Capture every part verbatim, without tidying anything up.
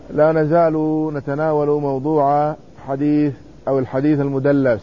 لا نزال نتناول موضوع حديث أو الحديث المدلس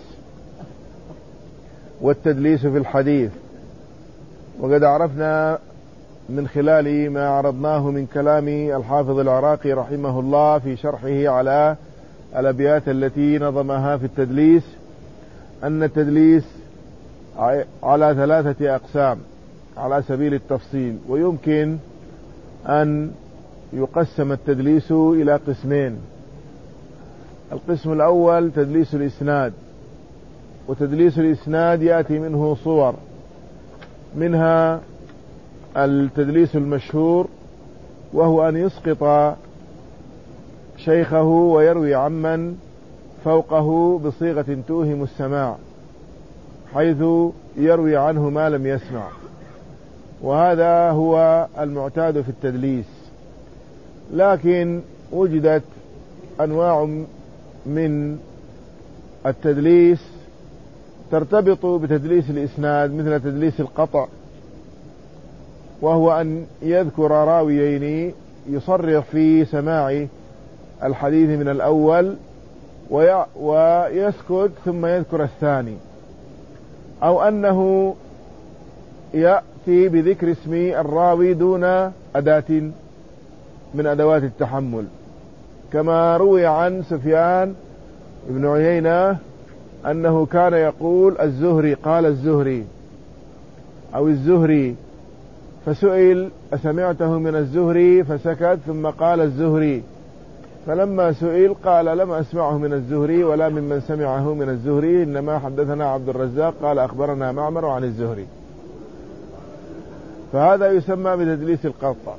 والتدليس في الحديث. وقد عرفنا من خلال ما عرضناه من كلام الحافظ العراقي رحمه الله في شرحه على الأبيات التي نظمها في التدليس أن التدليس على ثلاثة أقسام على سبيل التفصيل، ويمكن أن يقسم التدليس إلى قسمين. القسم الأول تدليس الإسناد، وتدليس الإسناد يأتي منه صور، منها التدليس المشهور وهو أن يسقط شيخه ويروي عمن فوقه بصيغة توهم السماع، حيث يروي عنه ما لم يسمع، وهذا هو المعتاد في التدليس. لكن وجدت أنواع من التدليس ترتبط بتدليس الإسناد، مثل تدليس القطع، وهو أن يذكر راويين يصرح في سماع الحديث من الأول ويسكت ثم يذكر الثاني، أو أنه يأتي بذكر اسم الراوي دون أداة من أدوات التحمل، كما روي عن سفيان بن عيينة أنه كان يقول الزهري قال الزهري أو الزهري، فسئل أسمعته من الزهري فسكت ثم قال الزهري، فلما سئل قال لم أسمعه من الزهري ولا ممن سمعه من الزهري، إنما حدثنا عبد الرزاق قال أخبرنا معمر عن الزهري. فهذا يسمى بتدليس القطع.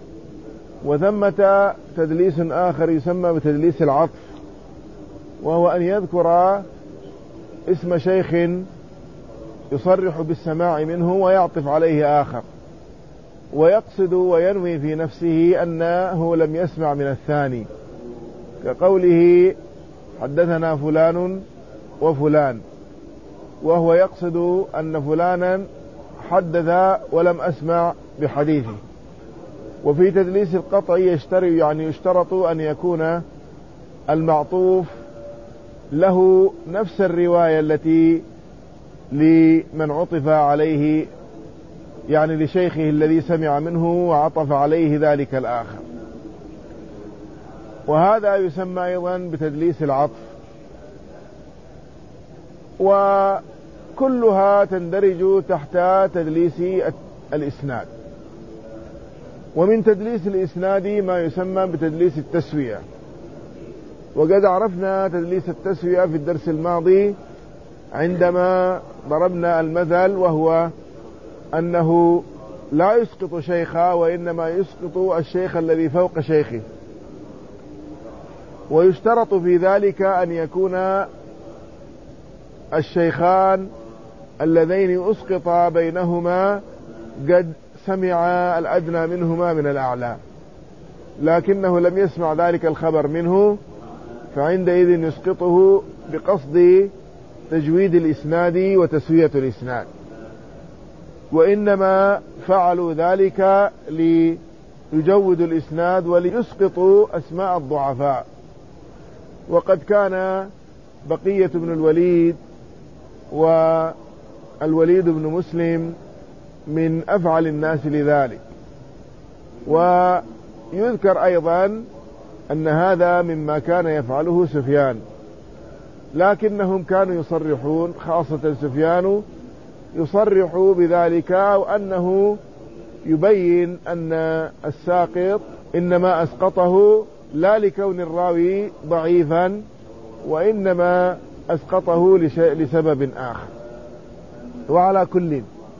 وثمة تدليس آخر يسمى بتدليس العطف، وهو أن يذكر اسم شيخ يصرح بالسماع منه ويعطف عليه آخر، ويقصد وينوي في نفسه أنه لم يسمع من الثاني، كقوله حدثنا فلان وفلان، وهو يقصد أن فلانا حدث ولم أسمع بحديثه. وفي تدليس القطع يشترط يعني يشترط أن يكون المعطوف له نفس الرواية التي لمن عطف عليه، يعني لشيخه الذي سمع منه وعطف عليه ذلك الآخر، وهذا يسمى أيضا بتدليس العطف. وكلها تندرج تحت تدليس الإسناد. ومن تدليس الإسناد ما يسمى بتدليس التسوية، وقد عرفنا تدليس التسوية في الدرس الماضي عندما ضربنا المثل، وهو أنه لا يسقط شيخا وإنما يسقط الشيخ الذي فوق شيخه، ويشترط في ذلك أن يكون الشيخان اللذين أسقط بينهما قد سمع الأدنى منهما من الأعلى، لكنه لم يسمع ذلك الخبر منه، فعندئذ يسقطه بقصد تجويد الإسناد وتسوية الإسناد. وإنما فعلوا ذلك ليجودوا الإسناد وليسقطوا أسماء الضعفاء. وقد كان بقية بن الوليد والوليد بن مسلم من أفعل الناس لذلك. ويذكر أيضا أن هذا مما كان يفعله سفيان، لكنهم كانوا يصرحون، خاصة سفيان يصرح بذلك، وأنه يبين أن الساقط إنما أسقطه لا لكون الراوي ضعيفا، وإنما أسقطه لسبب آخر. وعلى كل،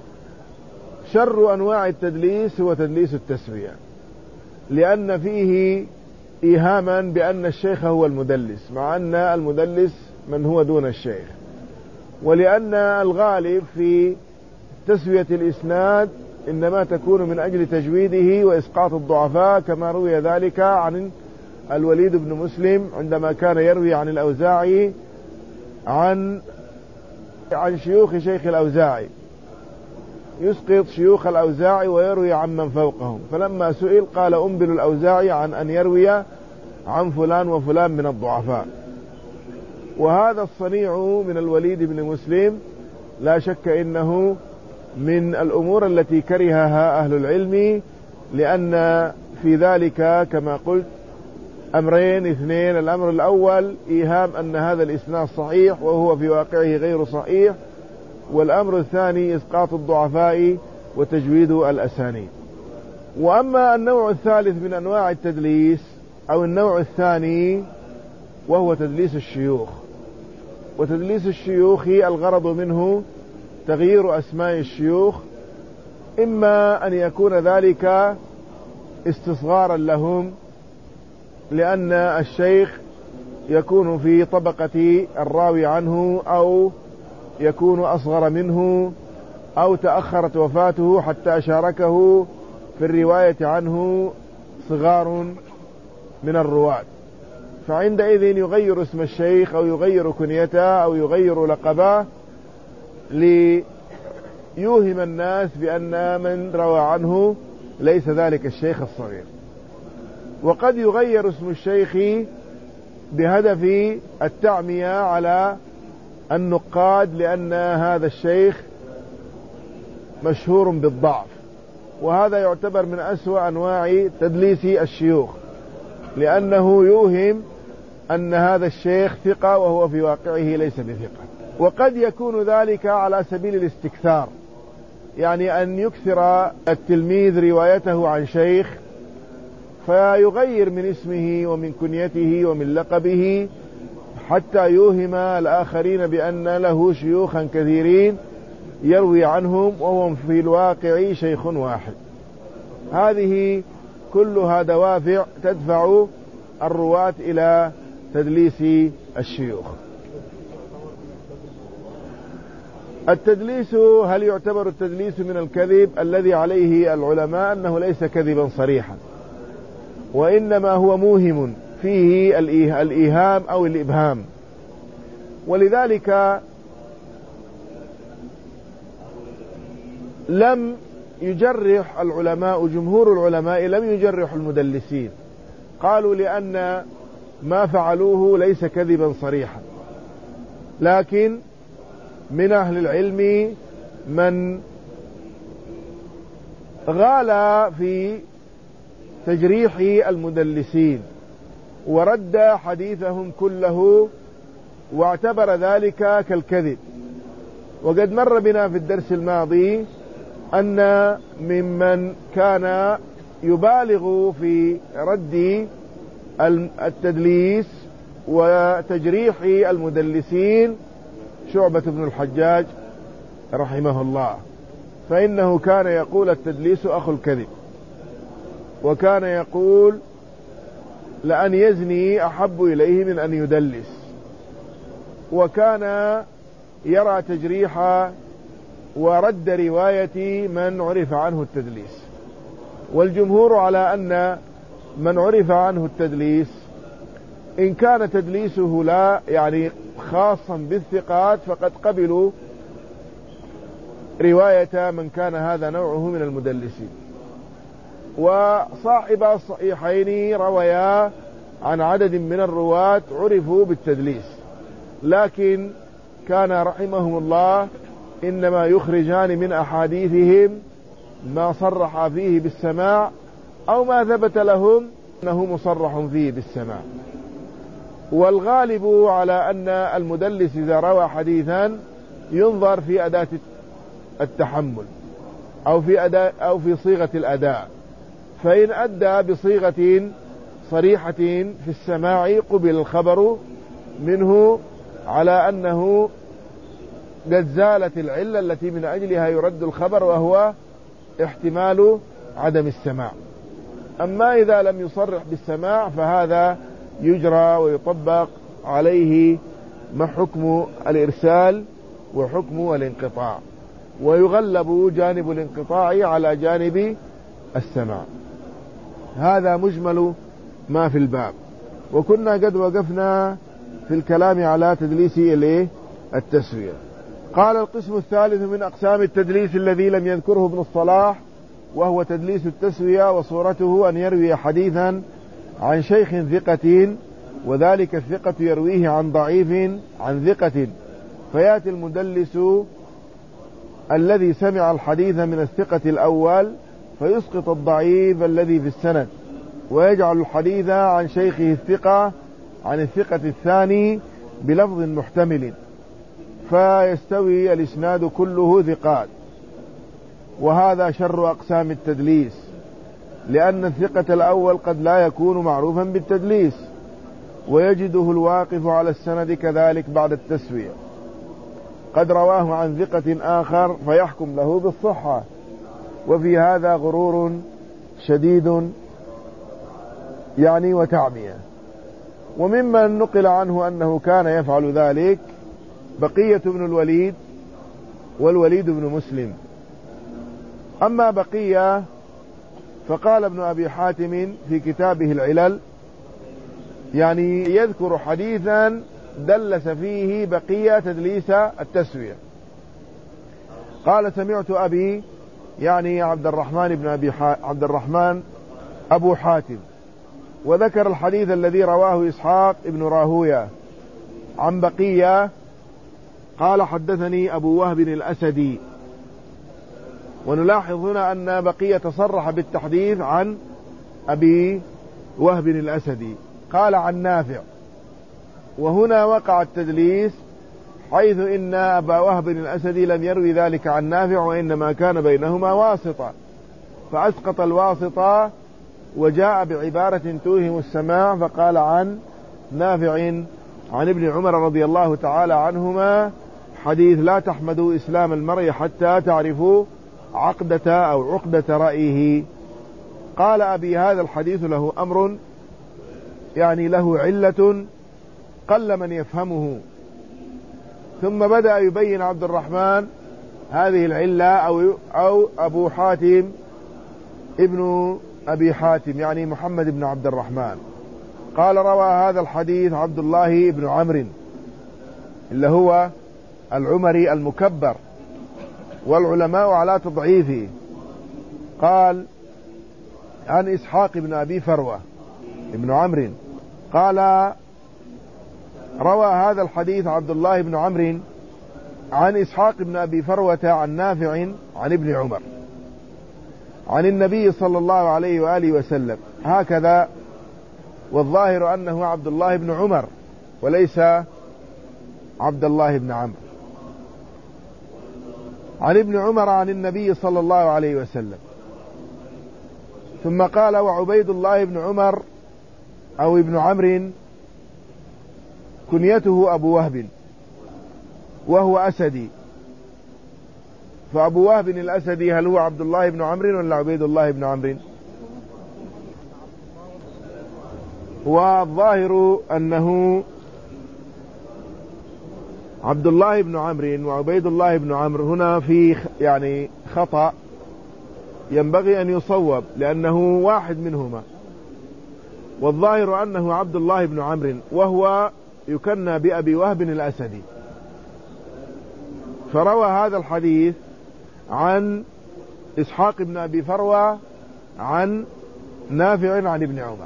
شر أنواع التدليس هو تدليس التسوية، لأن فيه إيهاما بأن الشيخ هو المدلس، مع أن المدلس من هو دون الشيخ. ولأن الغالب في تسوية الإسناد إنما تكون من أجل تجويده وإسقاط الضعفاء، كما روي ذلك عن الوليد بن مسلم عندما كان يروي عن الأوزاعي عن عن شيوخ شيخ الأوزاعي، يسقط شيوخ الأوزاعي ويروي عن من فوقهم، فلما سئل قال أنبل الأوزاعي عن أن يروي عن فلان وفلان من الضعفاء. وهذا الصنيع من الوليد بن مسلم لا شك إنه من الأمور التي كرهها أهل العلم، لأن في ذلك كما قلت أمرين اثنين: الأمر الأول إيهام أن هذا الإسناد صحيح وهو في واقعه غير صحيح، والأمر الثاني إسقاط الضعفاء وتجويد الأسانيد. وأما النوع الثالث من أنواع التدليس أو النوع الثاني وهو تدليس الشيوخ. وتدليس الشيوخ الغرض منه تغيير أسماء الشيوخ، إما أن يكون ذلك استصغارا لهم لأن الشيخ يكون في طبقة الراوي عنه، أو يكون أصغر منه، أو تأخرت وفاته حتى شاركه في الرواية عنه صغار من الرواة، فعندئذ يغير اسم الشيخ أو يغير كنيته أو يغير لقبه ليوهم الناس بأن من روى عنه ليس ذلك الشيخ الصغير. وقد يغير اسم الشيخ بهدف التعمية على النقاد لأن هذا الشيخ مشهور بالضعف، وهذا يعتبر من أسوأ أنواع تدليس الشيوخ، لأنه يوهم أن هذا الشيخ ثقة وهو في واقعه ليس بثقة. وقد يكون ذلك على سبيل الاستكثار، يعني أن يكثر التلميذ روايته عن شيخ فيغير من اسمه ومن كنيته ومن لقبه حتى يوهم الآخرين بأن له شيوخا كثيرين يروي عنهم وهم في الواقع شيخ واحد. هذه كلها دوافع تدفع الرواة إلى تدليس الشيوخ. التدليس، هل يعتبر التدليس من الكذب؟ الذي عليه العلماء أنه ليس كذبا صريحا، وإنما هو موهم فيه الإيهام أو الإبهام. ولذلك لم يجرح العلماء، جمهور العلماء لم يجرح المدلسين، قالوا لأن ما فعلوه ليس كذبا صريحا. لكن من أهل العلم من غال في تجريح المدلسين ورد حديثهم كله واعتبر ذلك كالكذب. وقد مر بنا في الدرس الماضي أن ممن كان يبالغ في رد التدليس وتجريح المدلسين شعبة بن الحجاج رحمه الله، فإنه كان يقول التدليس أخو الكذب، وكان يقول لأن يزني أحب إليه من أن يدلس، وكان يرى تجريح ورد رواية من عرف عنه التدليس. والجمهور على أن من عرف عنه التدليس إن كان تدليسه لا يعني خاصا بالثقات فقد قبلوا رواية من كان هذا نوعه من المدلسين. وصاحب الصحيحين رويا عن عدد من الرواة عرفوا بالتدليس، لكن كان رحمهم الله إنما يخرجان من أحاديثهم ما صرح فيه بالسماع أو ما ثبت لهم أنه مصرح فيه بالسماع. والغالب على أن المدلس إذا روى حديثا ينظر في أداة التحمل أو في أداء أو في صيغة الأداء، فإن أدى بصيغة صريحة في السماع قبل الخبر منه على أنه قد زالت العلة التي من أجلها يرد الخبر وهو احتمال عدم السماع. أما إذا لم يصرح بالسماع فهذا يجرى ويطبق عليه ما حكم الإرسال وحكم الانقطاع، ويغلب جانب الانقطاع على جانب السماع. هذا مجمل ما في الباب. وكنا قد وقفنا في الكلام على تدليس التسوية. قال القسم الثالث من أقسام التدليس الذي لم يذكره ابن الصلاح، وهو تدليس التسوية، وصورته أن يروي حديثا عن شيخ ثقة، وذلك الثقة يرويه عن ضعيف عن ثقة، فيأتي المدلس الذي سمع الحديث من الثقة الأول فيسقط الضعيف الذي في السند، ويجعل الحديث عن شيخه الثقة عن الثقة الثاني بلفظ محتمل، فيستوي الإسناد كله ثقات. وهذا شر أقسام التدليس، لأن الثقة الأول قد لا يكون معروفا بالتدليس، ويجده الواقف على السند كذلك بعد التسوية، قد رواه عن ثقة آخر فيحكم له بالصحة، وفي هذا غرور شديد يعني وتعمية. وممن نقل عنه أنه كان يفعل ذلك بقية بن الوليد والوليد بن مسلم. أما بقية فقال ابن أبي حاتم في كتابه العلل، يعني يذكر حديثا دلس فيه بقية تدليس التسوية، قال سمعت أبي يعني عبد الرحمن بن أبي عبد الرحمن أبو حاتم، وذكر الحديث الذي رواه إسحاق بن راهوية عن بقية قال حدثني أبو وهب الأسدي. ونلاحظ هنا أن بقية تصرح بالتحديث عن أبي وهب الأسدي، قال عن نافع، وهنا وقع التدليس حيث إن أبا وهب الأسدي لم يروي ذلك عن نافع، وإنما كان بينهما واسطة، فأسقط الواسطة وجاء بعبارة توهم السماع، فقال عن نافع عن ابن عمر رضي الله تعالى عنهما حديث لا تحمدوا إسلام المرء حتى تعرفوا عقدة أو عقدة رأيه. قال أبي هذا الحديث له أمر، يعني له علة قل من يفهمه. ثم بدأ يبين عبد الرحمن هذه العلة أو, أو أبو حاتم ابن أبي حاتم يعني محمد بن عبد الرحمن قال روى هذا الحديث عبد الله بن عمرو اللي هو العمري المكبر، والعلماء على تضعيفه. قال عن إسحاق بن أبي فروة ابن عمرو قال روى هذا الحديث عبد الله بن عمرو عن إسحاق بن أبي فروة عن نافع عن ابن عمر عن النبي صلى الله عليه وآله وسلم هكذا، والظاهر أنه عبد الله بن عمر وليس عبد الله بن عمرو. عن ابن عمر عن النبي صلى الله عليه وسلم. ثم قال وعبيد الله بن عمر أو ابن عمرو كنيته أبو وهب وهو أسدي، فأبو وهب الأسدي هل هو عبد الله بن عمرو ولا عبيد الله بن عمرو؟ والظاهر أنه عبد الله بن عمرو وعبيد الله بن عمرو، هنا في يعني خطأ ينبغي أن يصوب لأنه واحد منهما، والظاهر أنه عبد الله بن عمرو وهو يكنى بأبي وهب الأسدي. فروى هذا الحديث عن إسحاق بن أبي فروة عن نافع عن ابن عمر.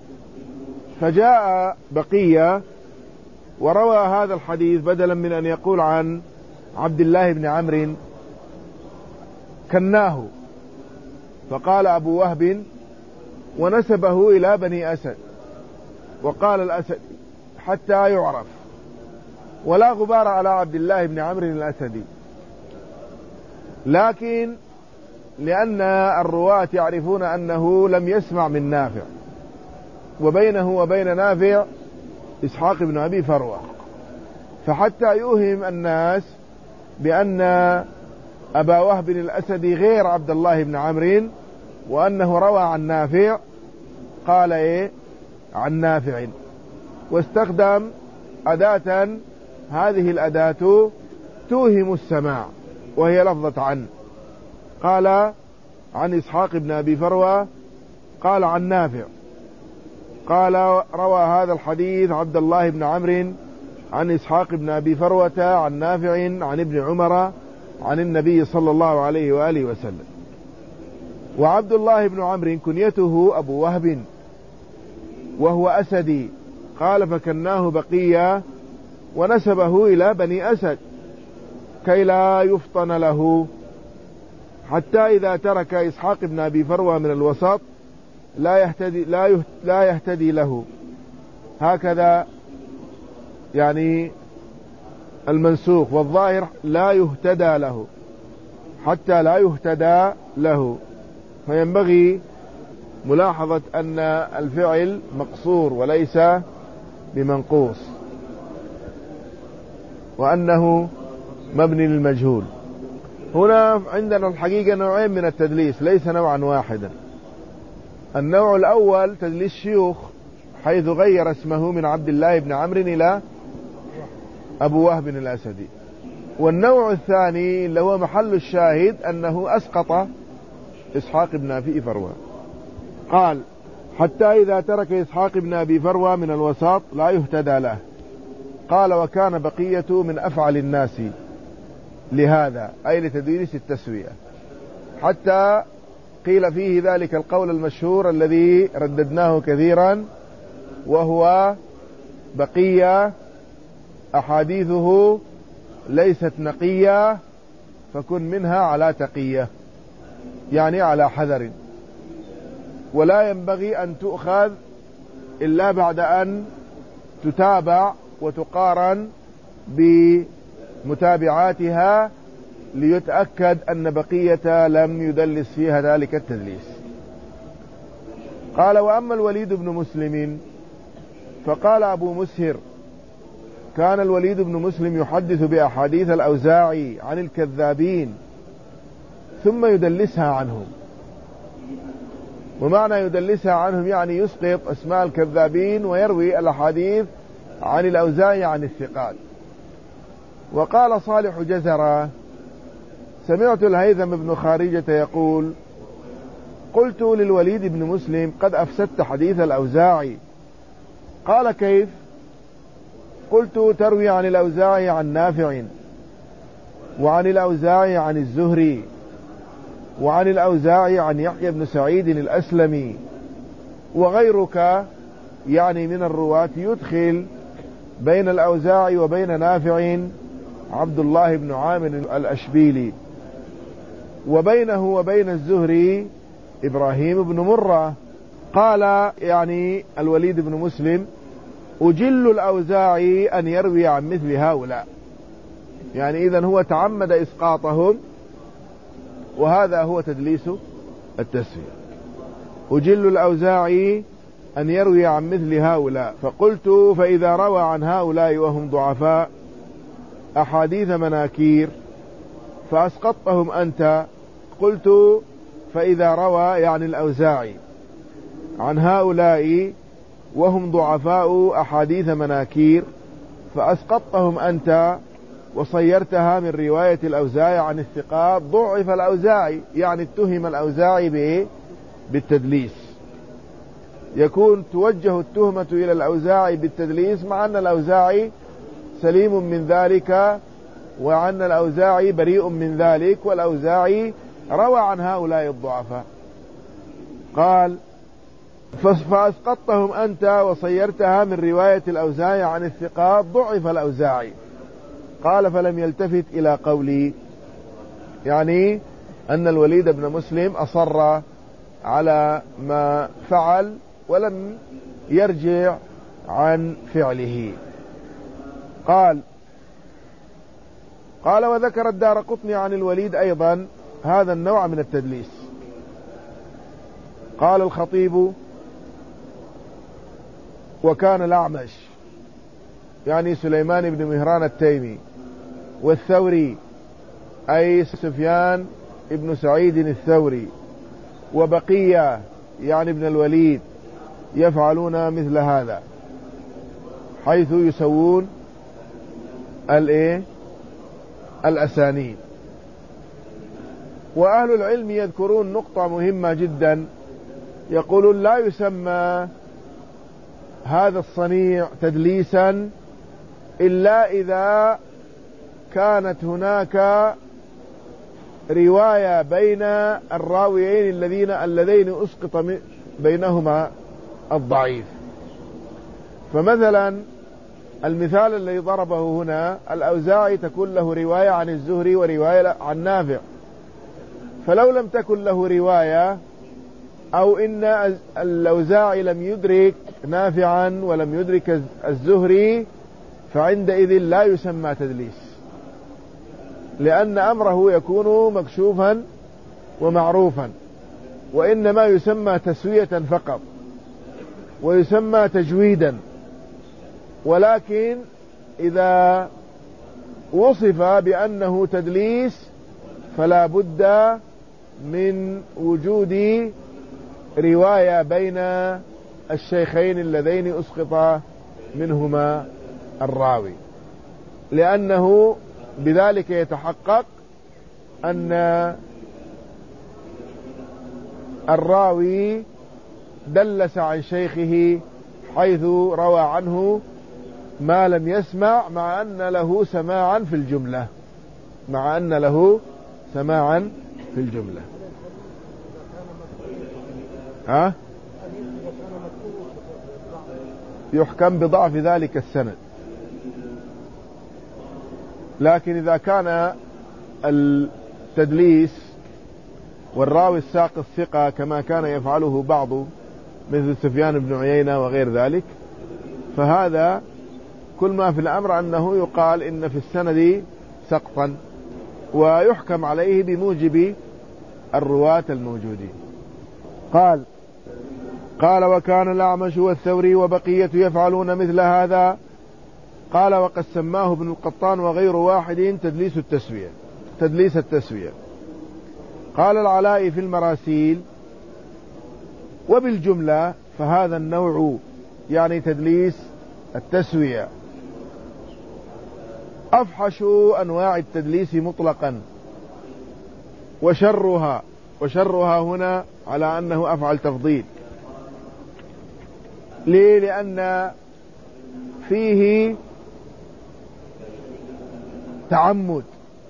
فجاء بقية وروى هذا الحديث بدلا من أن يقول عن عبد الله بن عمرو كناه، فقال أبو وهب ونسبه إلى بني أسد، وقال الأسد حتى يعرف، ولا غبار على عبد الله بن عمرو الأسدي، لكن لأن الرواة يعرفون أنه لم يسمع من نافع، وبينه وبين نافع إسحاق بن أبي فروة، فحتى يوهم الناس بأن أبا وهب الأسدي غير عبد الله بن عمرو وأنه روى عن نافع، قال إيه عن نافع، واستخدم أداة، هذه الأداة توهم السماع وهي لفظة عن. قال عن إسحاق بن أبي فروة قال عن نافع، قال روى هذا الحديث عبد الله بن عمرو عن إسحاق بن أبي فروة عن نافع عن ابن عمر عن النبي صلى الله عليه وآله وسلم. وعبد الله بن عمرو كنيته أبو وهب، وهو أسدي. قال فكناه بقية ونسبه إلى بني أسد كي لا يفطن له، حتى إذا ترك إسحاق بن أبي فروة من الوسط لا يهتدي, لا لا يهتدي له. هكذا يعني المنسوخ، والظاهر لا يهتدى له، حتى لا يهتدى له. فينبغي ملاحظة أن الفعل مقصور وليس بمنقوص، وأنه مبني للمجهول. هنا عندنا الحقيقة نوعين من التدليس، ليس نوعا واحدا. النوع الأول تدليس شيوخ، حيث غير اسمه من عبد الله بن عمرو إلى أبو وهب الأسدي. والنوع الثاني اللي هو محل الشاهد أنه أسقط إسحاق بن أبي فروة. قال حتى إذا ترك إسحاق بن أبي فروة من الوسط لا يهتدى له. قال وكان بقية من أفعل الناس لهذا، أي لتدليس التسوية، حتى قيل فيه ذلك القول المشهور الذي رددناه كثيرا، وهو بقية أحاديثه ليست نقية فكن منها على تقية، يعني على حذر، ولا ينبغي أن تؤخذ إلا بعد أن تتابع وتقارن بمتابعاتها ليتأكد أن بقية لم يدلس فيها ذلك التدليس. قال وأما الوليد بن مسلم فقال أبو مسهر كان الوليد بن مسلم يحدث بأحاديث الأوزاعي عن الكذابين ثم يدلسها عنهم. ومعنى يدلسها عنهم يعني يسقط اسماء الكذابين ويروي الأحاديث عن الأوزاعي عن الثقات. وقال صالح جزرة سمعت الهيثم بن خارجة يقول قلت للوليد بن مسلم قد أفسدت حديث الأوزاعي. قال كيف؟ قلت تروي عن الأوزاعي عن نافع، وعن الأوزاعي عن الزهري، وعن الأوزاعي عن يحيى بن سعيد الأسلمي، وغيرك يعني من الرواة يدخل بين الأوزاعي وبين نافع عبد الله بن عامر الأشبيلي، وبينه وبين الزهري إبراهيم بن مرة. قال يعني الوليد بن مسلم أجل الأوزاعي أن يروي عن مثل هؤلاء، يعني إذن هو تعمد إسقاطهم، وهذا هو تدليس التسوية. أجل الأوزاعي أن يروي عن مثل هؤلاء. فقلت فإذا روى عن هؤلاء وهم ضعفاء أحاديث مناكير فأسقطتهم أنت. قلت فإذا روى يعني الأوزاعي عن هؤلاء وهم ضعفاء أحاديث مناكير فأسقطتهم أنت وصيرتها من رواية الأوزاعي عن الثقات، ضعف الأوزاعي، يعني اتهم الأوزاعي بإيه؟ بالتدليس. يكون توجه التهمة إلى الأوزاعي بالتدليس مع أن الأوزاعي سليم من ذلك، وأن الأوزاعي بريء من ذلك، والأوزاعي روى عن هؤلاء الضعفاء. قال فأسقطتهم أنت وصيرتها من رواية الأوزاعي عن الثقات، ضعف الأوزاعي. قال فلم يلتفت إلى قولي، يعني أن الوليد بن مسلم أصر على ما فعل ولم يرجع عن فعله. قال قال وذكر الدارقطني عن الوليد أيضا هذا النوع من التدليس. قال الخطيب وكان الأعمش يعني سليمان بن مهران التيمي، والثوري أي سفيان ابن سعيد الثوري، وبقية يعني ابن الوليد يفعلون مثل هذا، حيث يسوون الايه الأسانيد. وأهل العلم يذكرون نقطة مهمة جدا، يقولون لا يسمى هذا الصنيع تدليسا إلا إذا كانت هناك رواية بين الراويين الذين اللذين أسقط بينهما الضعيف. فمثلا المثال الذي ضربه هنا الأوزاعي تكون له رواية عن الزهري ورواية عن نافع، فلو لم تكن له رواية أو إن الأوزاعي لم يدرك نافعا ولم يدرك الزهري فعندئذ لا يسمى تدليس، لأن أمره يكون مكشوفا ومعروفا، وإنما يسمى تسوية فقط ويسمى تجويدا. ولكن إذا وصف بأنه تدليس فلا بد من وجود رواية بين الشيخين اللذين أسقط منهما الراوي، لأنه بذلك يتحقق أن الراوي دلس عن شيخه حيث روى عنه ما لم يسمع، مع أن له سماعا في الجملة مع أن له سماعا في الجملة ها؟ يحكم بضعف ذلك السند. لكن إذا كان التدليس والراوي الساقط ثقة كما كان يفعله بعض مثل سفيان بن عيينة وغير ذلك، فهذا كل ما في الأمر أنه يقال إن في السند سقطا ويحكم عليه بموجب الرواة الموجودين. قال قال وكان الأعمش والثوري وبقية يفعلون مثل هذا. قال وقد سماه ابن القطان وغير واحد تدليس التسوية تدليس التسوية. قال العلاء في المراسيل وبالجملة فهذا النوع يعني تدليس التسوية أفحش أنواع التدليس مطلقا وشرها وشرها هنا على أنه أفعل تفضيل. ليه؟ لأن فيه تعمد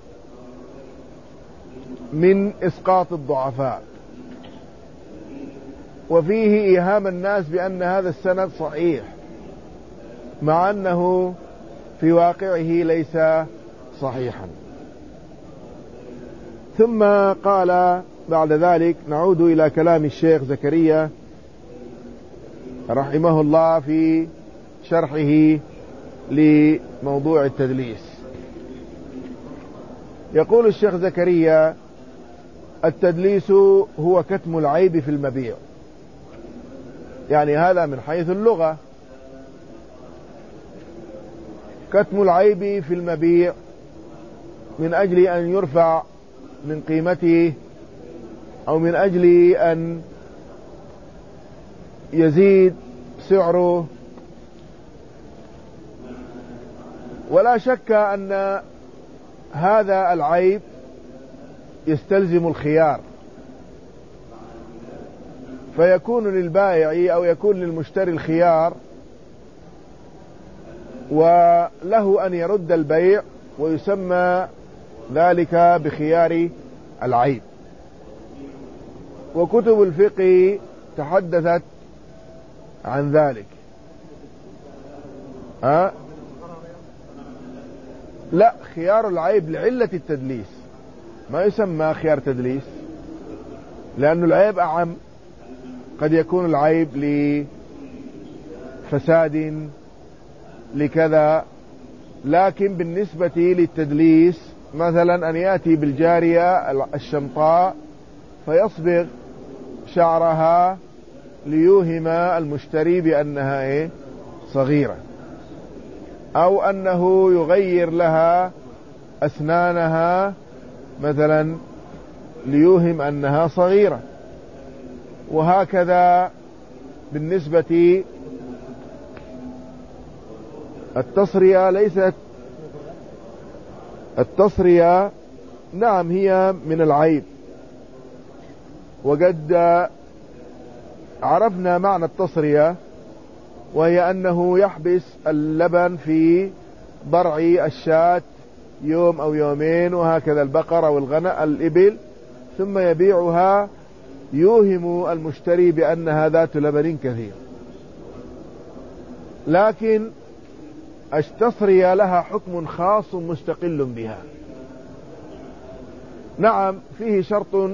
من إسقاط الضعفاء، وفيه إيهام الناس بأن هذا السند صحيح مع أنه في واقعه ليس صحيحا. ثم قال بعد ذلك نعود إلى كلام الشيخ زكريا رحمه الله في شرحه لموضوع التدليس. يقول الشيخ زكريا التدليس هو كتم العيب في المبيع، يعني هذا من حيث اللغة، كتم العيب في المبيع من أجل أن يرفع من قيمته أو من أجل أن يزيد سعره. ولا شك أن هذا العيب يستلزم الخيار، فيكون للبائع أو يكون للمشتري الخيار، وله أن يرد البيع ويسمى ذلك بخيار العيب. وكتب الفقه تحدثت عن ذلك. ها؟ لا، خيار العيب لعلة التدليس ما يسمى خيار تدليس، لأن العيب أعم. قد يكون العيب لفساد لكذا، لكن بالنسبة للتدليس مثلا أن يأتي بالجارية الشمطاء فيصبغ شعرها ليوهم المشتري بأنها إيه؟ صغيرة، أو أنه يغير لها أسنانها مثلا ليوهم أنها صغيرة. وهكذا بالنسبة التصرية، ليست التصرية نعم هي من العيب، وقد عرفنا معنى التصرية، وهي أنه يحبس اللبن في ضرع الشاة يوم أو يومين، وهكذا البقرة والغنم الإبل، ثم يبيعها يوهم المشتري بأنها ذات لبن كثير. لكن التصرية لها حكم خاص مستقل بها. نعم فيه شرط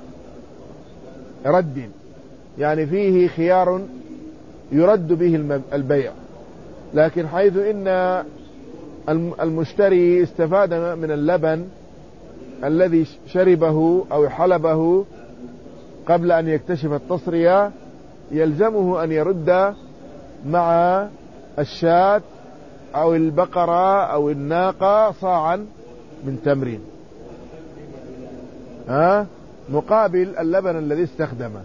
رد، يعني فيه خيار يرد به البيع، لكن حيث إن المشتري استفاد من اللبن الذي شربه أو حلبه قبل أن يكتشف التصرية، يلزمه أن يرد مع الشاة أو البقرة أو الناقة صاعا من تمر، ها مقابل اللبن الذي استخدمه،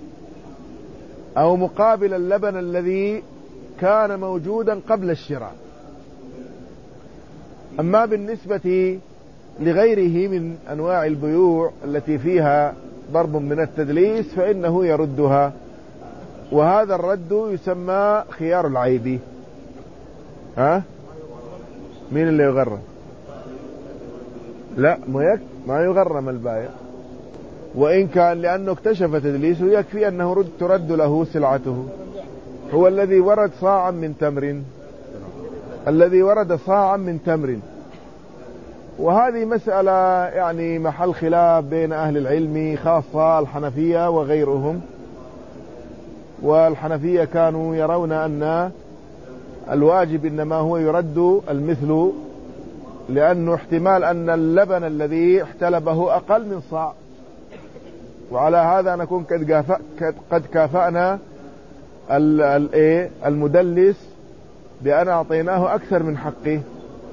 أو مقابل اللبن الذي كان موجودا قبل الشراء. أما بالنسبة لغيره من أنواع البيوع التي فيها ضرب من التدليس فإنه يردها، وهذا الرد يسمى خيار العيب. ها مين اللي يغرم؟ لا ما يغرم البائع، وإن كان لأنه اكتشف تدليسه يكفي أنه رد ترد له سلعته. هو الذي ورد صاعا من تمر، الذي ورد صاعا من تمر. وهذه مسألة يعني محل خلاف بين أهل العلم، خاصة الحنفية وغيرهم. والحنفية كانوا يرون أن الواجب إنما هو يرد المثل، لأنه احتمال أن اللبن الذي احتلبه أقل من صاع، وعلى هذا نكون قد كافأنا المدلس بأن أعطيناه أكثر من حقه.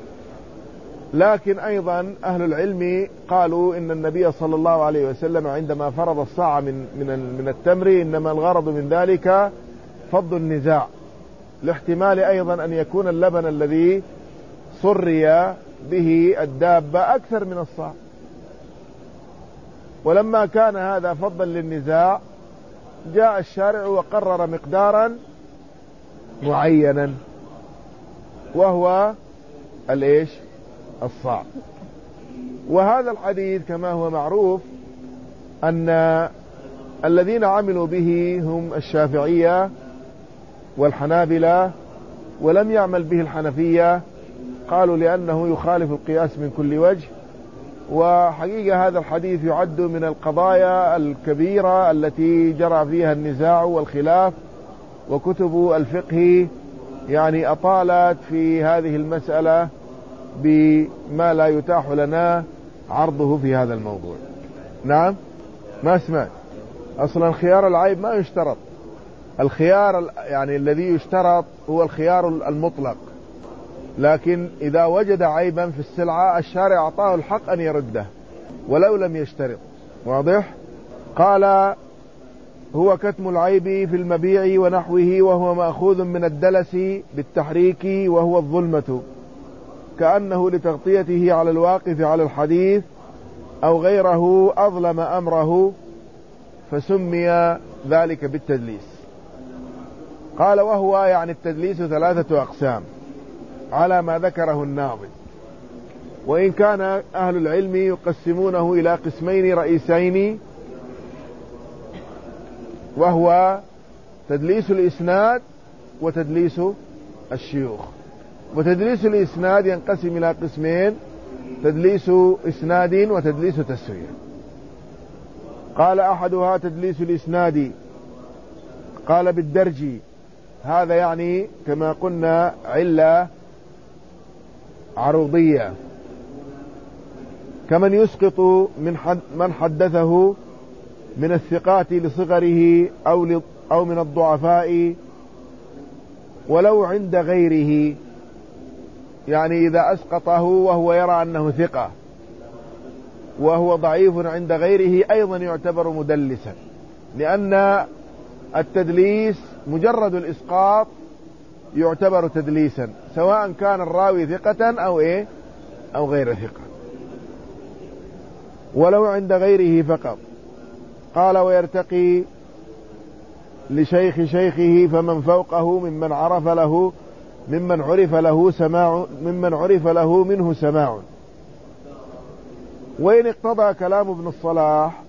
لكن أيضا أهل العلم قالوا إن النبي صلى الله عليه وسلم عندما فرض الصاع من من من التمر إنما الغرض من ذلك فض النزاع، لاحتمال أيضا أن يكون اللبن الذي صري به الدابة أكثر من الصاع. ولما كان هذا فضا للنزاع جاء الشارع وقرر مقدارا معينا وهو الايش؟ الصاع. وهذا الحديث كما هو معروف أن الذين عملوا به هم الشافعية والحنابلة، ولم يعمل به الحنفية، قالوا لأنه يخالف القياس من كل وجه. وحقيقة هذا الحديث يعد من القضايا الكبيرة التي جرى فيها النزاع والخلاف، وكتب الفقه يعني أطالت في هذه المسألة بما لا يتاح لنا عرضه في هذا الموضوع. نعم ما سمعت. أصلا خيار العيب ما يشترط، الخيار يعني الذي يشترط هو الخيار المطلق، لكن إذا وجد عيبا في السلعة الشارع أعطاه الحق أن يرده ولو لم يشترط. واضح؟ قال هو كتم العيب في المبيع ونحوه، وهو مأخوذ من الدلس بالتحريك وهو الظلمة، كأنه لتغطيته على الواقف على الحديث أو غيره أظلم أمره فسمي ذلك بالتدليس. قال وهو يعني التدليس ثلاثة أقسام على ما ذكره الناظم، وإن كان أهل العلم يقسمونه إلى قسمين رئيسين، وهو تدليس الإسناد وتدليس الشيوخ. وتدليس الإسناد ينقسم إلى قسمين: تدليس إسناد وتدليس تسوية. قال أحدها تدليس الإسناد، قال بالدرج، هذا يعني كما قلنا علة عروضية، كمن يسقط من حد من حدثه من الثقات لصغره أو أو من الضعفاء ولو عند غيره، يعني إذا أسقطه وهو يرى أنه ثقة وهو ضعيف عند غيره أيضا يعتبر مدلسا، لأن التدليس مجرد الإسقاط يعتبر تدليسا، سواء كان الراوي ثقة أو إيه أو غير ثقة، ولو عند غيره فقط. قال ويرتقي لشيخ شيخه فمن فوقه ممن عرف له ممن عرف له سماع ممن عرف له منه سماع. وإن اقتضى كلام ابن الصلاح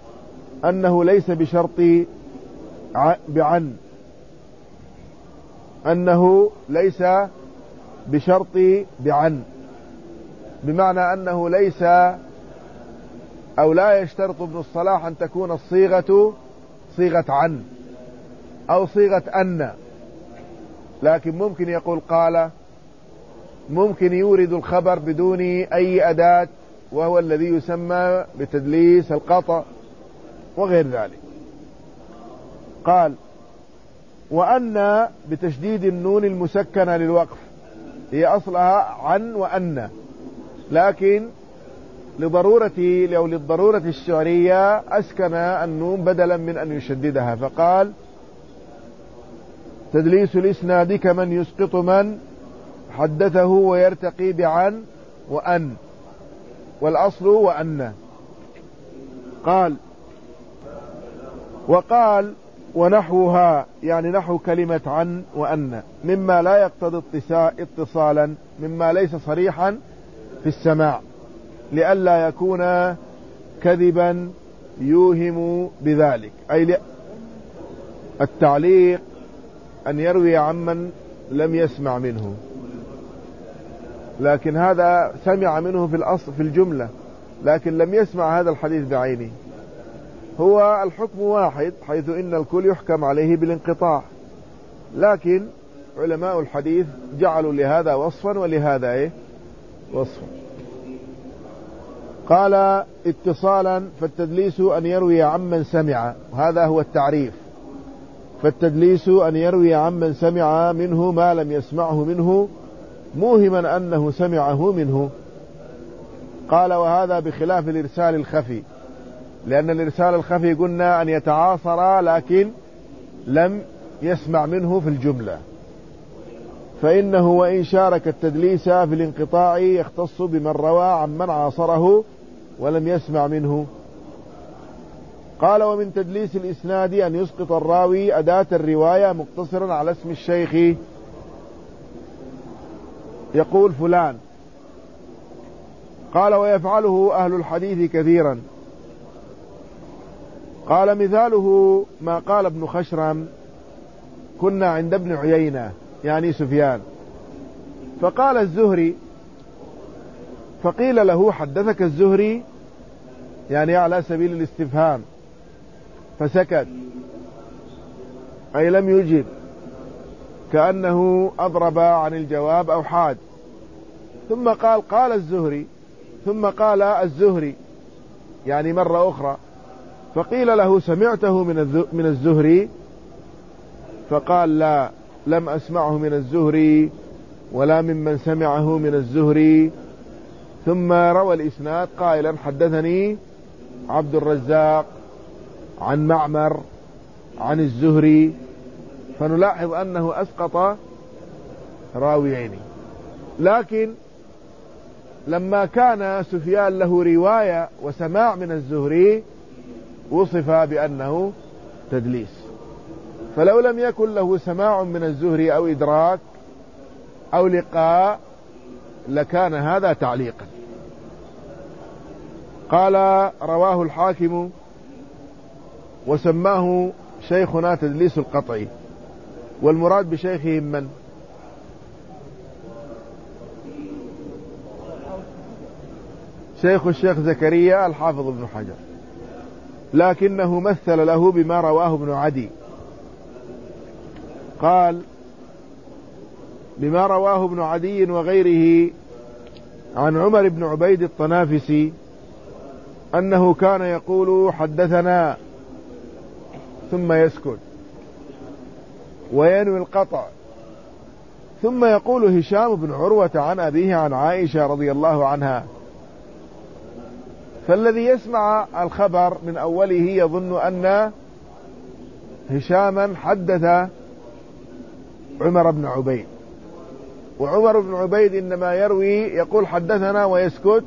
أنه ليس بشرط بعن أنه ليس بشرط بعن، بمعنى أنه ليس أو لا يشترط ابن الصلاح أن تكون الصيغة صيغة عن أو صيغة أن، لكن ممكن يقول قال، ممكن يورد الخبر بدون أي أداة وهو الذي يسمى بتدليس القطع وغير ذلك. قال وأن بتشديد النون المسكنة للوقف، هي أصلها عن وأن، لكن لضرورة أو للضرورة الشعرية أسكن النون بدلا من أن يشددها، فقال تدليس الإسناد كمن يسقط من حدثه ويرتقي بعن وأن، والأصل وأن. قال وقال ونحوها، يعني نحو كلمة عن وأن، مما لا يقتضي اتصالا، مما ليس صريحا في السماع، لئلا يكون كذبا يوهم بذلك، أي التعليق أن يروي عمن لم يسمع منه، لكن هذا سمع منه في الأصل في الجملة، لكن لم يسمع هذا الحديث بعينه. هو الحكم واحد، حيث إن الكل يحكم عليه بالانقطاع، لكن علماء الحديث جعلوا لهذا وصفا ولهذا إيه وصفا. قال اتصالا، فالتدليس أن يروي عمن سمع، هذا هو التعريف، فالتدليس أن يروي عمن سمع منه ما لم يسمعه منه موهما أنه سمعه منه. قال وهذا بخلاف الإرسال الخفي، لأن الإرسال الخفي قلنا أن يتعاصر لكن لم يسمع منه في الجملة، فإنه وإن شارك التدليس في الانقطاع يختص بمن روى عمن عاصره ولم يسمع منه. قال ومن تدليس الإسناد أن يسقط الراوي أداة الرواية مقتصرا على اسم الشيخ، يقول فلان. قال ويفعله أهل الحديث كثيرا. قال مثاله ما قال ابن خشرم كنا عند ابن عيينة يعني سفيان، فقال الزهري، فقيل له حدثك الزهري يعني على سبيل الاستفهام، فسكت أي لم يجب، كأنه أضرب عن الجواب أو حاد، ثم قال قال الزهري، ثم قال الزهري يعني مرة أخرى، فقيل له سمعته من الزهري، فقال لا لم أسمعه من الزهري ولا ممن سمعه من الزهري، ثم روى الإسناد قائلا حدثني عبد الرزاق عن معمر عن الزهري، فنلاحظ أنه أسقط راويين. لكن لما كان سفيان له رواية وسماع من الزهري وصف بأنه تدليس، فلو لم يكن له سماع من الزهري أو إدراك أو لقاء لكان هذا تعليقا. قال رواه الحاكم وسماه شيخنا تدليس القطعي، والمراد بشيخهم من؟ شيخ الشيخ زكريا الحافظ ابن حجر، لكنه مثل له بما رواه ابن عدي. قال بما رواه ابن عدي وغيره عن عمر بن عبيد الطنافسي أنه كان يقول حدثنا ثم يسكت وينوي القطع، ثم يقول هشام بن عروة عن أبيه عن عائشة رضي الله عنها، فالذي يسمع الخبر من أوله يظن أن هشاما حدث عمر بن عبيد، وعمر بن عبيد إنما يروي يقول حدثنا ويسكت،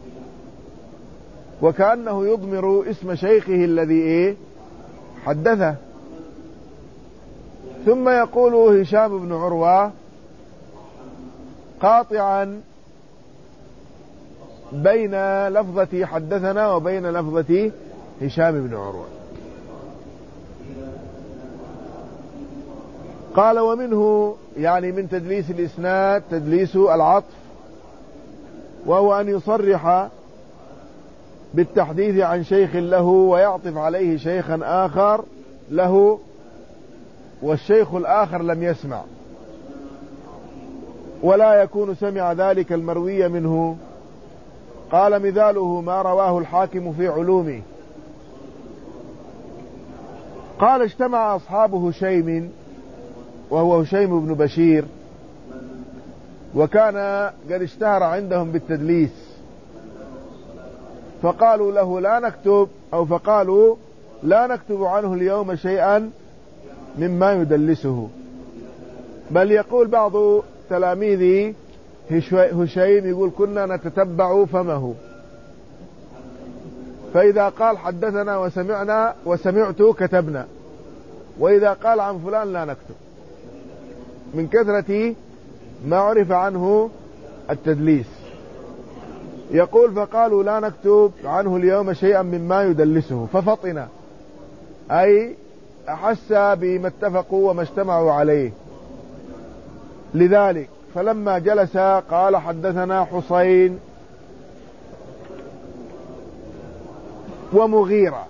وكأنه يضمر اسم شيخه الذي إيه حدثه. ثم يقول هشام بن عروة قاطعا بين لفظة حدثنا وبين لفظة هشام بن عروة. قال ومنه يعني من تدليس الإسناد تدليس العطف، وهو أن يصرح بالتحديث عن شيخ له ويعطف عليه شيخا آخر له والشيخ الآخر لم يسمع، ولا يكون سمع ذلك المروي منه. قال مثاله ما رواه الحاكم في علومه. قال اجتمع أصحاب هشيم، وهو هشيم بن بشير، وكان قد اشتهر عندهم بالتدليس، فقالوا له لا نكتب أو فقالوا لا نكتب عنه اليوم شيئا مما يدلسه، بل يقول بعض تلاميذ هشيم يقول كنا نتتبع فمه، فإذا قال حدثنا وسمعنا وسمعت كتبنا، وإذا قال عن فلان لا نكتب، من كثرة ما عرف عنه التدليس. يقول فقالوا لا نكتب عنه اليوم شيئا مما يدلسه، ففطن أي أحس بما اتفقوا وما اجتمعوا عليه. لذلك فلما جلس قال حدثنا حسين ومغيرة.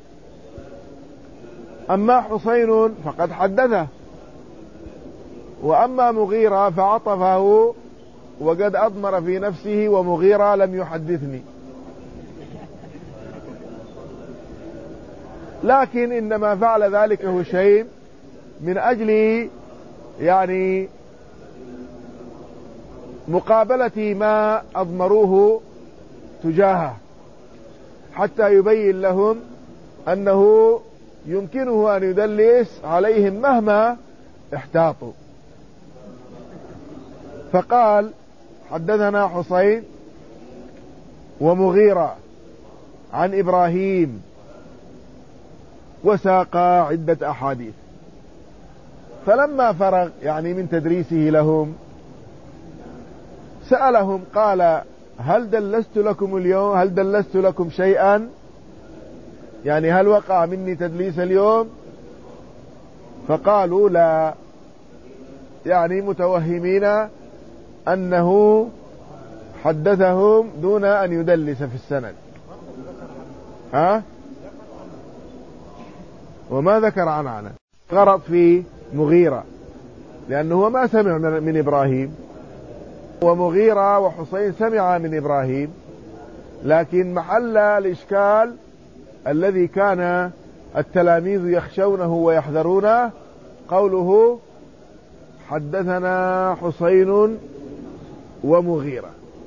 أما حسين فقد حدثه، وأما مغيرة فعطفه وقد أضمر في نفسه ومغيرة لم يحدثني، لكن إنما فعل ذلك هشيم من أجل يعني مقابلة ما أضمروه تجاهه، حتى يبين لهم أنه يمكنه أن يدلس عليهم مهما احتاطوا. فقال حدثنا حسين ومغيرة عن إبراهيم، وساق عدة أحاديث. فلما فرغ يعني من تدريسه لهم سألهم قال هل دلست لكم اليوم هل دلست لكم شيئا، يعني هل وقع مني تدليس اليوم؟ فقالوا لا، يعني متوهمين أنه حدثهم دون أن يدلس في السند. ها؟ وما ذكر عنعنه، غرض في مغيرة لأنه ما سمع من إبراهيم، ومغيرة وحسين سمع من إبراهيم، لكن محل الإشكال الذي كان التلاميذ يخشونه ويحذرونه قوله حدثنا حسين ومغيرة،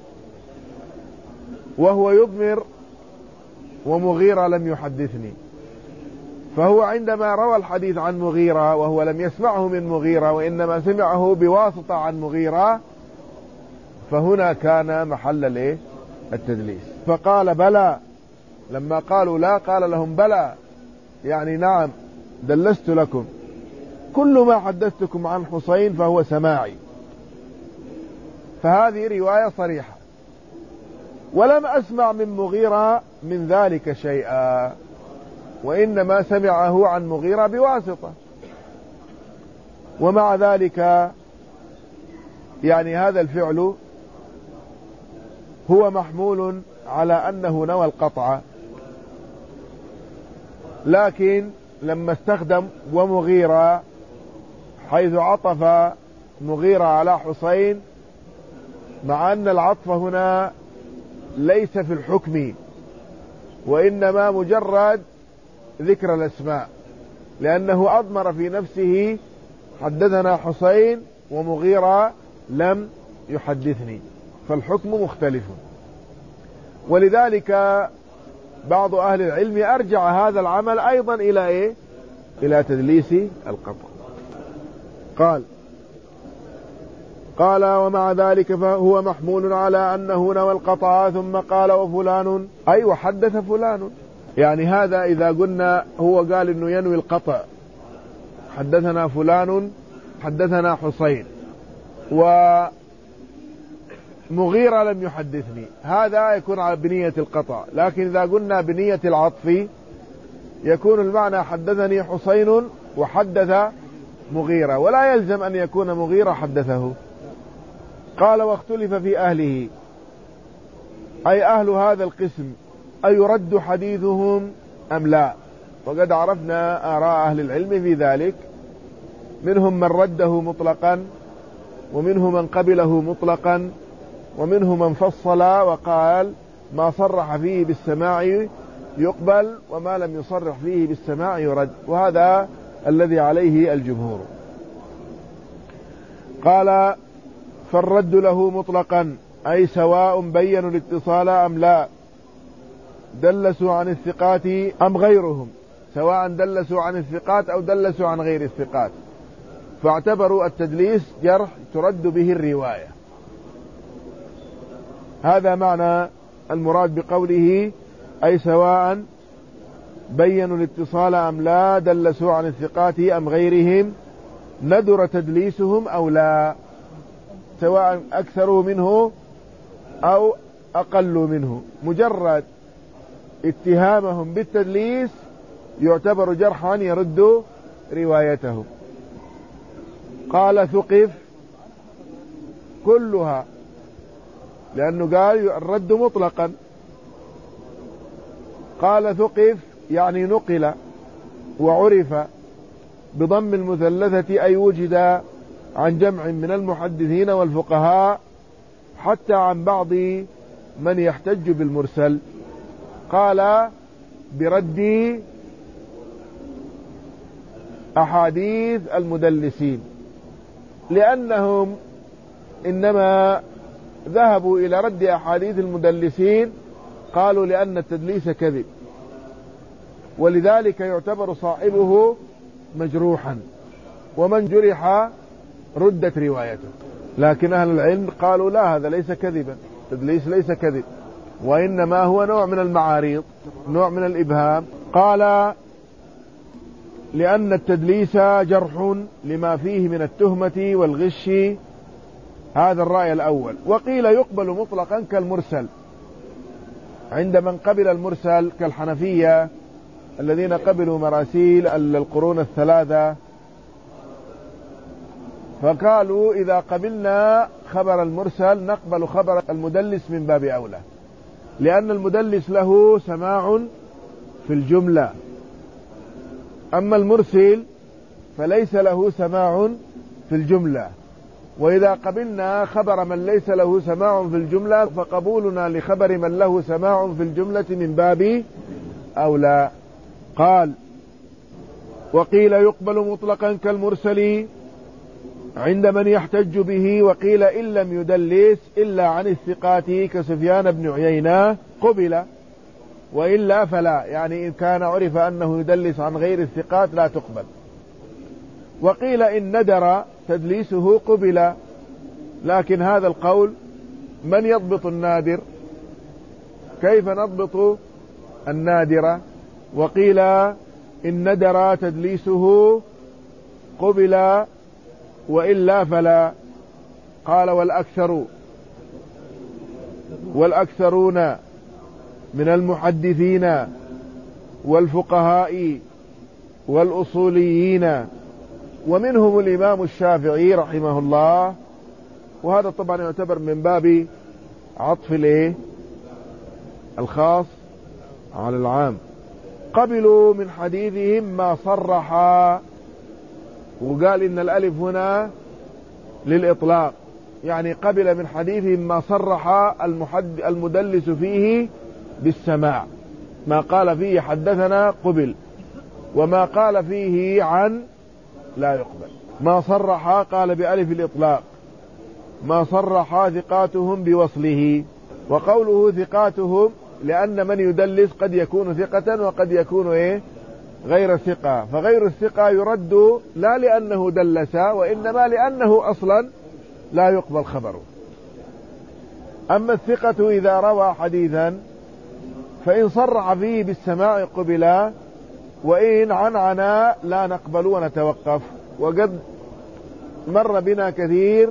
وهو يضمر ومغيرة لم يحدثني. فهو عندما روى الحديث عن مغيرة وهو لم يسمعه من مغيرة وإنما سمعه بواسطة عن مغيرة، فهنا كان محل التدليس. فقال بلى، لما قالوا لا قال لهم بلى، يعني نعم دلست لكم، كل ما حدثتكم عن حسين فهو سماعي. فهذه رواية صريحة، ولم أسمع من مغيرة من ذلك شيئا، وإنما سمعه عن مغيرة بواسطة. ومع ذلك يعني هذا الفعل هو محمول على أنه نوى القطع، لكن لما استخدم ومغيرة حيث عطف مغيرة على حسين، مع أن العطف هنا ليس في الحكم وإنما مجرد ذكر الأسماء، لأنه أضمر في نفسه حدثنا حسين ومغيرة لم يحدثني، فالحكم مختلف. ولذلك بعض أهل العلم أرجع هذا العمل أيضا إلى إيه؟ إلى تدليس القطع. قال قال ومع ذلك فهو محمول على أنه نوى القطع، ثم قال وفلان أي وحدث فلان، يعني هذا إذا قلنا هو قال إنه ينوي القطع، حدثنا فلان حدثنا حسين ومغيرة لم يحدثني، هذا يكون على بنية القطع. لكن إذا قلنا بنية العطف يكون المعنى حدثني حسين وحدث مغيرة، ولا يلزم أن يكون مغيرة حدثه. قال واختلف في أهله، أي أهل هذا القسم أيرد حديثهم أم لا؟ وقد عرفنا آراء أهل العلم في ذلك، منهم من رده مطلقا، ومنهم من قبله مطلقا، ومنهم من فصل وقال ما صرح فيه بالسماع يقبل وما لم يصرح فيه بالسماع يرد، وهذا الذي عليه الجمهور. قال فالرد له مطلقا أي سواء بينوا الاتصال أم لا، دلسوا عن الثقات أم غيرهم، سواء دلسوا عن الثقات أو دلسوا عن غير الثقات، فاعتبروا التدليس جرح ترد به الرواية. هذا معنى المراد بقوله أي سواء بينوا الاتصال أم لا، دلسوا عن الثقات أم غيرهم، ندر تدليسهم أو لا، سواء أكثروا منه أو أقلوا منه، مجرد اتهامهم بالتدليس يعتبر جرحا يرد روايته. قال ثقف كلها، لأنه قال الرد مطلقا. قال ثقف يعني نقل وعرف بضم المثلثة، أي وجد عن جمع من المحدثين والفقهاء، حتى عن بعض من يحتج بالمرسل. قال برد أحاديث المدلسين، لأنهم إنما ذهبوا إلى رد أحاديث المدلسين، قالوا لأن التدليس كذب، ولذلك يعتبر صاحبه مجروحا، ومن جرح ردت روايته. لكن أهل العلم قالوا لا، هذا ليس كذبا، التدليس ليس كذب، وإنما هو نوع من المعاريض، نوع من الإبهام. قال لأن التدليس جرح لما فيه من التهمة والغش، هذا الرأي الأول. وقيل يقبل مطلقا كالمرسل، عند من قبل المرسل كالحنفية الذين قبلوا مراسيل القرون الثلاثة، فقالوا إذا قبلنا خبر المرسل نقبل خبر المدلس من باب أولى، لأن المدلس له سماع في الجملة، أما المرسل فليس له سماع في الجملة. وإذا قبلنا خبر من ليس له سماع في الجملة فقبولنا لخبر من له سماع في الجملة من باب أولى. قال وقيل يقبل مطلقا كالمرسل عند من يحتج به، وقيل إن لم يدلس إلا عن الثقات كسفيان بن عيينة قبل، وإلا فلا، يعني إن كان عرف أنه يدلس عن غير الثقات لا تقبل. وقيل إن ندر تدليسه قبل، لكن هذا القول من يضبط النادر؟ كيف نضبط النادر؟ وقيل إن ندر تدليسه قبل وإلا فلا. قال والأكثر والأكثرون من المحدثين والفقهاء والأصوليين، ومنهم الإمام الشافعي رحمه الله، وهذا طبعا يعتبر من باب عطف الايه الخاص على العام، قبلوا من حديثهم ما صرح، وقال إن الألف هنا للإطلاق، يعني قبل من حديثهم ما صرح المدلس فيه بالسماع، ما قال فيه حدثنا قبل، وما قال فيه عن لا يقبل. ما صرح قال بألف الإطلاق، ما صرح ثقاتهم بوصله. وقوله ثقاتهم لأن من يدلس قد يكون ثقة وقد يكون إيه غير ثقة، فغير الثقة يرد لا لأنه دلس، وإنما لأنه أصلا لا يقبل خبره. أما الثقة إذا روى حديثا فإن صرح فيه بالسماع قبل، وإن عنعنا لا نقبل ونتوقف. وقد مر بنا كثير،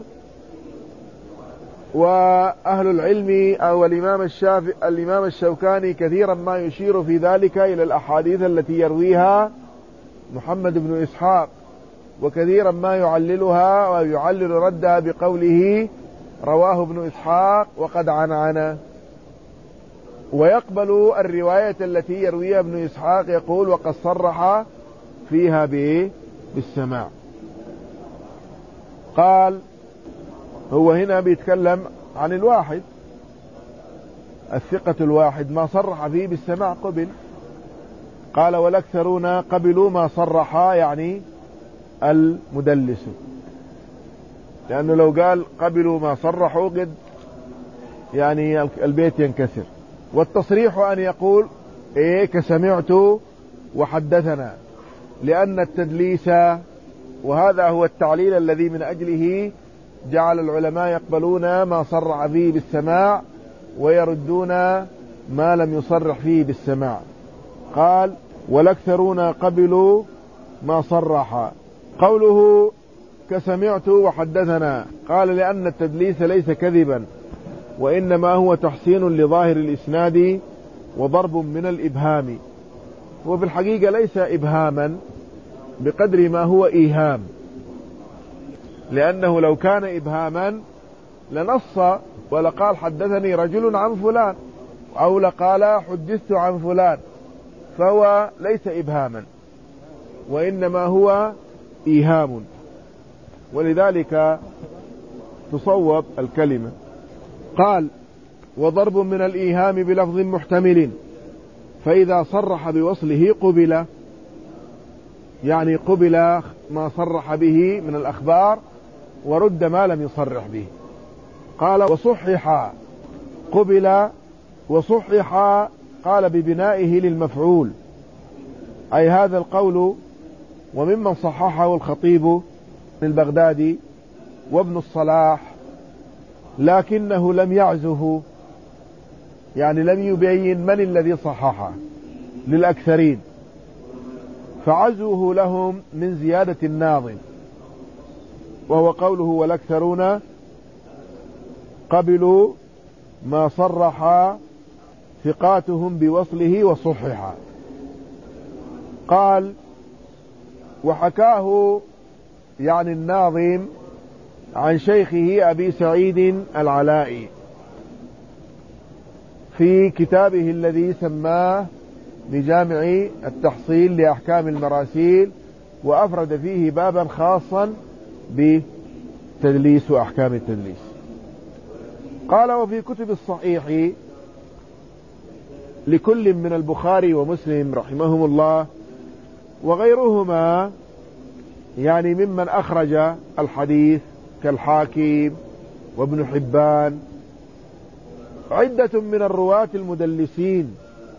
وأهل العلم أو الإمام الشافعي الإمام الشوكاني كثيرا ما يشير في ذلك إلى الأحاديث التي يرويها محمد بن إسحاق وكثيرا ما يعللها ويعلل ردها بقوله رواه ابن إسحاق وقد عنعن. ويقبل الرواية التي يرويها ابن إسحاق يقول وقد صرح فيها بالسماع. قال هو هنا بيتكلم عن الواحد الثقة الواحد ما صرح فيه بالسماع قبل. قال والأكثرون قبلوا ما صرح يعني المدلس، لأنه لو قال قبلوا ما صرحوا قد يعني البيت ينكسر. والتصريح أن يقول إيه كسمعت وحدثنا، لأن التدليس، وهذا هو التعليل الذي من أجله جعل العلماء يقبلون ما صرح فيه بالسماع ويردون ما لم يصرح فيه بالسماع. قال والأكثرون قبلوا ما صرح. قوله كسمعت وحدثنا قال لأن التدليس ليس كذبا، وإنما هو تحسين لظاهر الإسناد وضرب من الإبهام. وفي الحقيقة ليس إبهاما بقدر ما هو إيهام، لأنه لو كان إبهاما لنص ولقال حدثني رجل عن فلان أو لقال حدثت عن فلان، فهو ليس إبهاما وإنما هو إيهام، ولذلك تصوب الكلمة. قال وضرب من الإيهام بلفظ محتمل، فإذا صرح بوصله قبل، يعني قبل ما صرح به من الأخبار ورد ما لم يصرح به. قال وصحح قبل وصحح قال ببنائه للمفعول، أي هذا القول. وممن صححه الخطيب البغدادي وابن الصلاح، لكنه لم يعزه، يعني لم يبين من الذي صححه للأكثرين، فعزوه لهم من زيادة الناظم، وهو قوله والأكثرون قبلوا ما صرح ثقاتهم بوصله وصحح. قال وحكاه يعني الناظم عن شيخه أبي سعيد العلائي في كتابه الذي سماه بجامع التحصيل لأحكام المراسيل، وأفرد فيه بابا خاصا بتدليس وأحكام التدليس. قال وفي كتب الصحيح لكل من البخاري ومسلم رحمهم الله وغيرهما، يعني ممن أخرج الحديث كالحاكم وابن حبان، عدة من الرواة المدلسين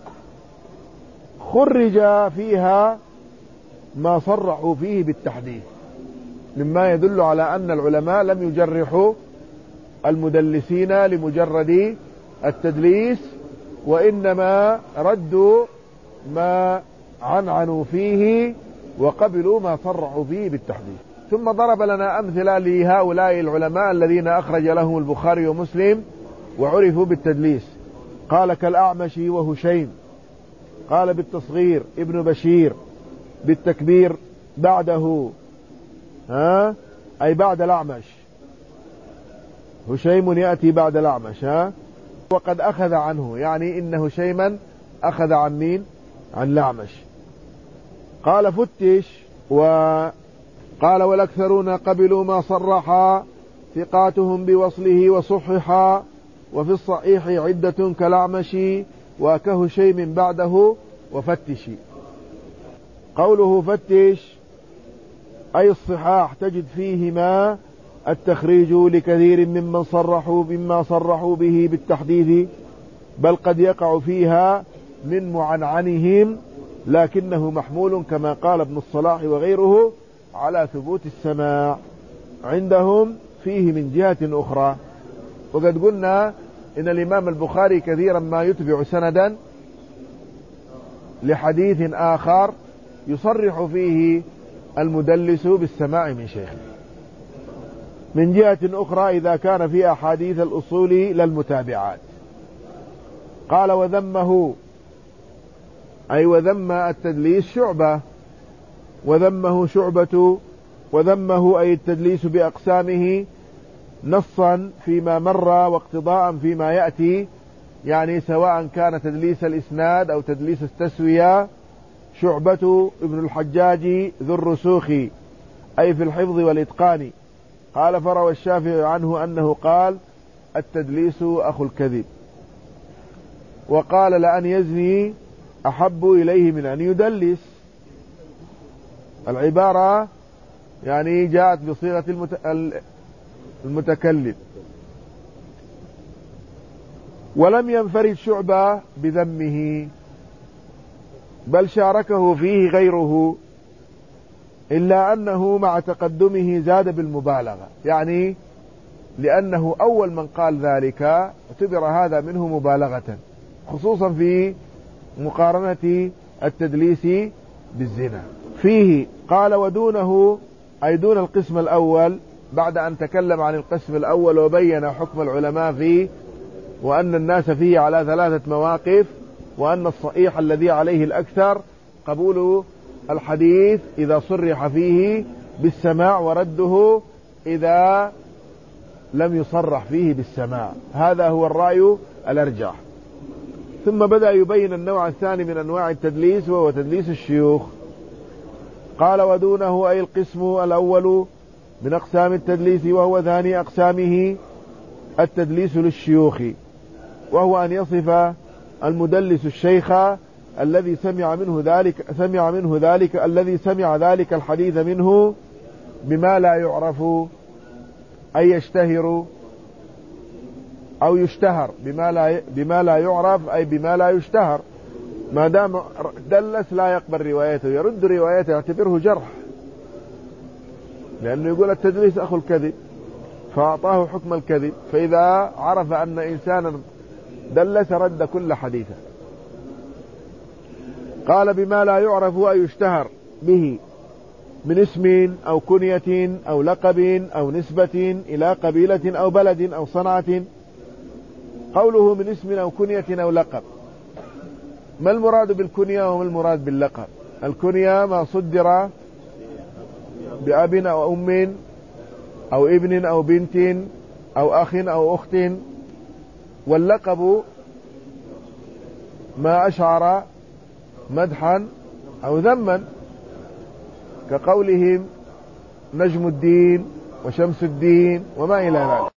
خرج فيها ما صرحوا فيه بالتحديث، مما يدل على أن العلماء لم يجرحوا المدلسين لمجرد التدليس، وإنما ردوا ما عنعنوا فيه وقبلوا ما صرحوا فيه بالتحديث. ثم ضرب لنا أمثلة لهؤلاء العلماء الذين أخرج لهم البخاري ومسلم وعرفوا بالتدليس. قال كالأعمش وهشيم، قال بالتصغير ابن بشير، بالتكبير بعده ها أي بعد الأعمش، هشيم يأتي بعد الأعمش ها وقد أخذ عنه، يعني إن هشيما أخذ عن مين؟ عن الأعمش. قال فتش وقال والأكثرون قبلوا ما صرح ثقاتهم بوصله وصححا، وفي الصحيح عدة كالأعمش وكهشيم بعده وفتش. قوله فتش أي الصحاح تجد فيهما التخريج لكثير ممن صرحوا بما صرحوا به بالتحديث، بل قد يقع فيها من معنعنهم، لكنه محمول كما قال ابن الصلاح وغيره على ثبوت السماع عندهم فيه من جهة أخرى. وقد قلنا إن الإمام البخاري كثيرا ما يتبع سندا لحديث آخر يصرح فيه المدلس بالسماع من شيخه. من جهة أخرى إذا كان في أحاديث الأصول للمتابعات. قال وذمه أي وذم التدليس شعبة، وذمه شعبة وذمه أي التدليس بأقسامه نصا فيما مر واقتضاء فيما يأتي، يعني سواء كان تدليس الإسناد أو تدليس التسوية. شعبة ابن الحجاج ذو الرسوخ أي في الحفظ والإتقان. قال فروى الشافعي عنه أنه قال التدليس أخو الكذب، وقال لأن يزني أحب إليه من أن يدلس. العبارة يعني جاءت بصيغة المتكلم. ولم ينفرد شعبة بذمه، بل شاركه فيه غيره، إلا أنه مع تقدمه زاد بالمبالغة، يعني لأنه أول من قال ذلك اعتبر هذا منه مبالغة، خصوصا في مقارنة التدليس بالزنا. فيه قال ودونه أي دون القسم الأول، بعد أن تكلم عن القسم الأول وبين حكم العلماء فيه وأن الناس فيه على ثلاثة مواقف، وأن الصحيح الذي عليه الأكثر قبول الحديث إذا صرح فيه بالسماع، ورده إذا لم يصرح فيه بالسماع. هذا هو الرأي الأرجح. ثم بدأ يبين النوع الثاني من أنواع التدليس، وهو تدليس الشيوخ. قال ودونه أي القسم الأول من أقسام التدليس، وهو ثاني أقسامه التدليس للشيوخ، وهو أن يصف المدلس الشيخ الذي سمع منه ذلك سمع منه ذلك الذي سمع ذلك الحديث منه بما لا يعرف، أي يشتهر أو يشتهر بما لا بما لا يعرف، أي بما لا يشتهر. ما دام دلس لا يقبل روايته، يرد روايته، يعتبره جرح، لأنه يقول التدليس أخو الكذب، فأعطاه حكم الكذب. فإذا عرف أن إنسانا دلس رد كل حديثه. قال بما لا يعرف أي يشتهر به من اسم أو كنية أو لقب أو نسبة إلى قبيلة أو بلد أو صنعة. قوله من اسم أو كنية أو لقب، ما المراد بالكنية وما المراد باللقب؟ الكنية ما صدر بأب أو أم أو ابن أو بنت أو أخ أو أخت. واللقب ما أشعر مدحا أو ذما، كقولهم نجم الدين وشمس الدين وما إلى ذلك.